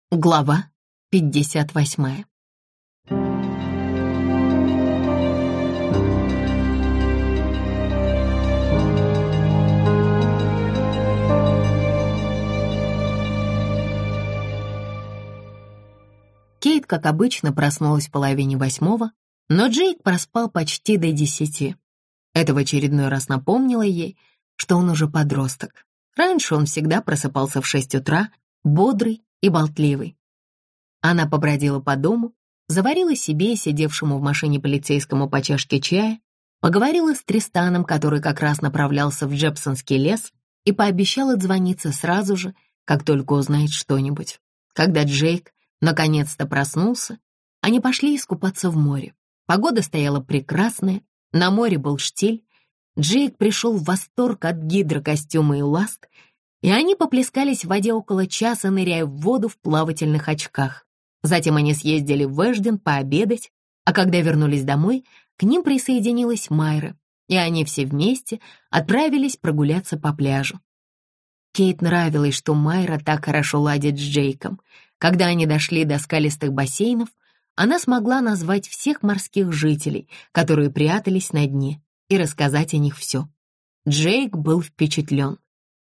Глава 58. Кейт, как обычно, проснулась в половине восьмого, но Джейк проспал почти до 10. Это в очередной раз напомнило ей, что он уже подросток. Раньше он всегда просыпался в 6 утра, бодрый и болтливый. Она побродила по дому, заварила себе и сидевшему в машине полицейскому по чашке чая, поговорила с Тристаном, который как раз направлялся в Джепсонский лес, и пообещала отзвониться сразу же, как только узнает что-нибудь. Когда Джейк наконец-то проснулся, они пошли искупаться в море. Погода стояла прекрасная, на море был штиль. Джейк пришел в восторг от гидрокостюма и ласт, и они поплескались в воде около часа, ныряя в воду в плавательных очках. Затем они съездили в Эшден пообедать, а когда вернулись домой, к ним присоединилась Майра, и они все вместе отправились прогуляться по пляжу. Кейт нравилось, что Майра так хорошо ладит с Джейком. Когда они дошли до скалистых бассейнов, она смогла назвать всех морских жителей, которые прятались на дне, и рассказать о них все. Джейк был впечатлен.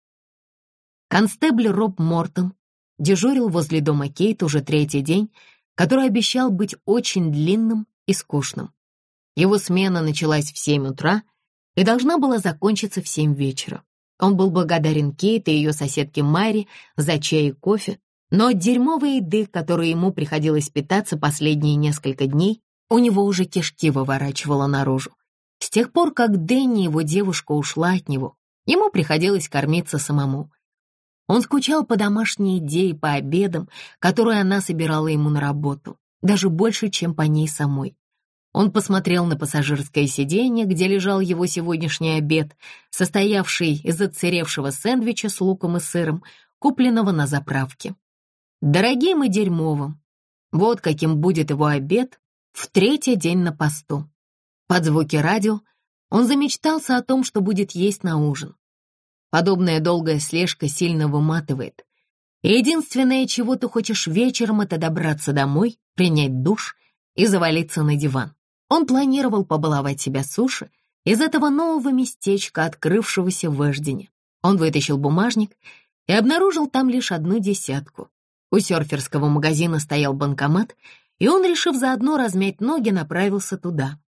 Констебль Роб Мортон дежурил возле дома Кейт уже 3-й день, который обещал быть очень длинным и скучным. Его смена началась в 7 утра и должна была закончиться в 7 вечера. Он был благодарен Кейт и ее соседке Майре за чай и кофе, но от дерьмовой еды, которой ему приходилось питаться последние несколько дней, у него уже кишки выворачивало наружу. С тех пор, как Дэнни, его девушка, ушла от него, ему приходилось кормиться самому. Он скучал по домашней еде и по обедам, которые она собирала ему на работу, даже больше, чем по ней самой. Он посмотрел на пассажирское сиденье, где лежал его сегодняшний обед, состоявший из отсыревшего сэндвича с луком и сыром, купленного на заправке. Дорогим и дерьмовым. Вот каким будет его обед в 3-й день на посту. Под звуки радио он замечтался о том, что будет есть на ужин. Подобная долгая слежка сильно выматывает. И единственное, чего ты хочешь вечером, это добраться домой, принять душ и завалиться на диван. Он планировал побаловать себя суши из этого нового местечка, открывшегося в Эшдене. Он вытащил бумажник и обнаружил там лишь 1 десятку. У серферского магазина стоял банкомат, и он, решив заодно размять ноги, направился туда.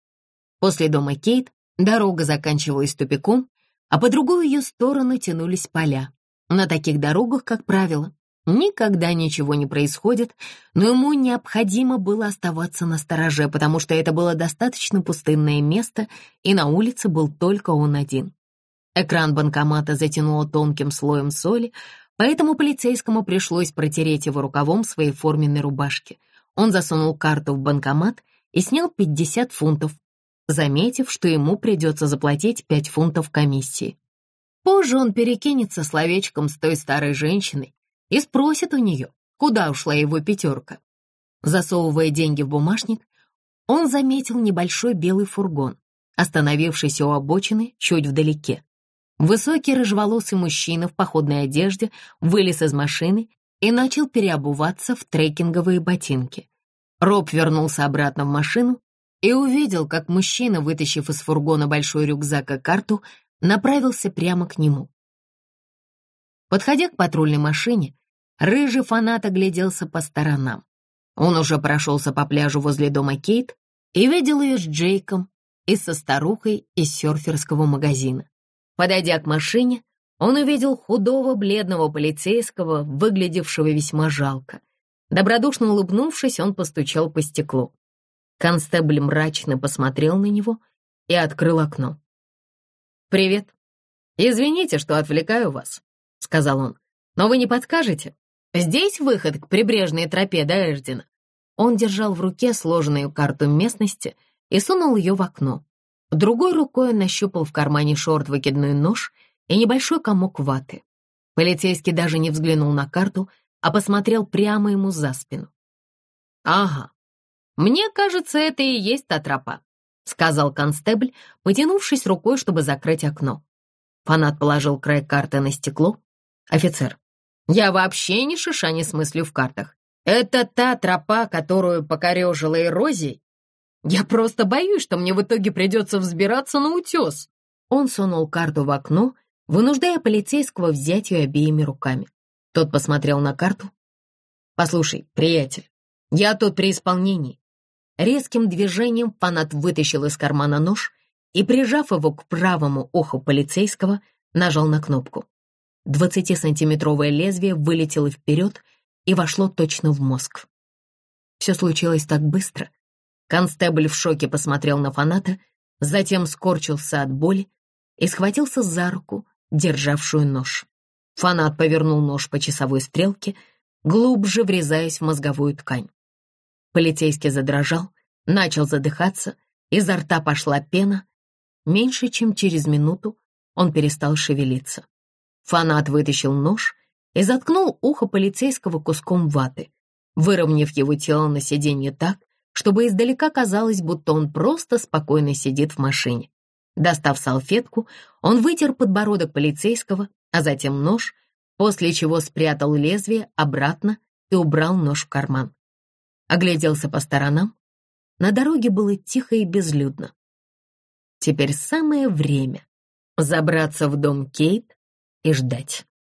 После дома Кейт дорога заканчивалась тупиком, а по другую ее сторону тянулись поля. На таких дорогах, как правило, никогда ничего не происходит, но ему необходимо было оставаться настороже, потому что это было достаточно пустынное место, и на улице был только он один. Экран банкомата затянуло тонким слоем соли, поэтому полицейскому пришлось протереть его рукавом своей форменной рубашки. Он засунул карту в банкомат и снял 50 фунтов, заметив, что ему придется заплатить 5 фунтов комиссии. Позже он перекинется словечком с той старой женщиной и спросит у нее, куда ушла его 5. Засовывая деньги в бумажник, он заметил небольшой белый фургон, остановившийся у обочины чуть вдалеке. Высокий рыжеволосый мужчина в походной одежде вылез из машины и начал переобуваться в трекинговые ботинки. Роб вернулся обратно в машину и увидел, как мужчина, вытащив из фургона большой рюкзак и карту, направился прямо к нему. Подходя к патрульной машине, рыжий фанат огляделся по сторонам. Он уже прошелся по пляжу возле дома Кейт и видел ее с Джейком и со старухой из серферского магазина. Подойдя к машине, он увидел худого, бледного полицейского, выглядевшего весьма жалко. Добродушно улыбнувшись, он постучал по стеклу. Констебль мрачно посмотрел на него и открыл окно. «Привет. Извините, что отвлекаю вас», — сказал он. «Но вы не подскажете? Здесь выход к прибрежной тропе до Эшдена». Он держал в руке сложенную карту местности и сунул ее в окно. Другой рукой он нащупал в кармане шорт выкидной нож и небольшой комок ваты. Полицейский даже не взглянул на карту, а посмотрел прямо ему за спину. «Ага, мне кажется, это и есть та тропа», — сказал констебль, потянувшись рукой, чтобы закрыть окно. Фанат положил край карты на стекло. «Офицер, Я вообще ни шиша не смыслю в картах. Это та тропа, которую покорежила эрозией? Я просто боюсь, что мне в итоге придется взбираться на утес». Он сунул карту в окно, вынуждая полицейского взять ее обеими руками. Тот посмотрел на карту. «Послушай, приятель, я тут при исполнении». Резким движением фанат вытащил из кармана нож и, прижав его к правому уху полицейского, нажал на кнопку. 20-сантиметровое лезвие вылетело вперед и вошло точно в мозг. Все случилось так быстро. Констебль в шоке посмотрел на фаната, затем скорчился от боли и схватился за руку, державшую нож. Фанат повернул нож по часовой стрелке, глубже врезаясь в мозговую ткань. Полицейский задрожал, начал задыхаться, изо рта пошла пена. Меньше чем через минуту он перестал шевелиться. Фанат вытащил нож и заткнул ухо полицейского куском ваты, выровняв его тело на сиденье так, чтобы издалека казалось, будто он просто спокойно сидит в машине. Достав салфетку, он вытер подбородок полицейского, а затем нож, после чего спрятал лезвие обратно и убрал нож в карман. Огляделся по сторонам. На дороге было тихо и безлюдно. Теперь самое время забраться в дом Кейт и ждать.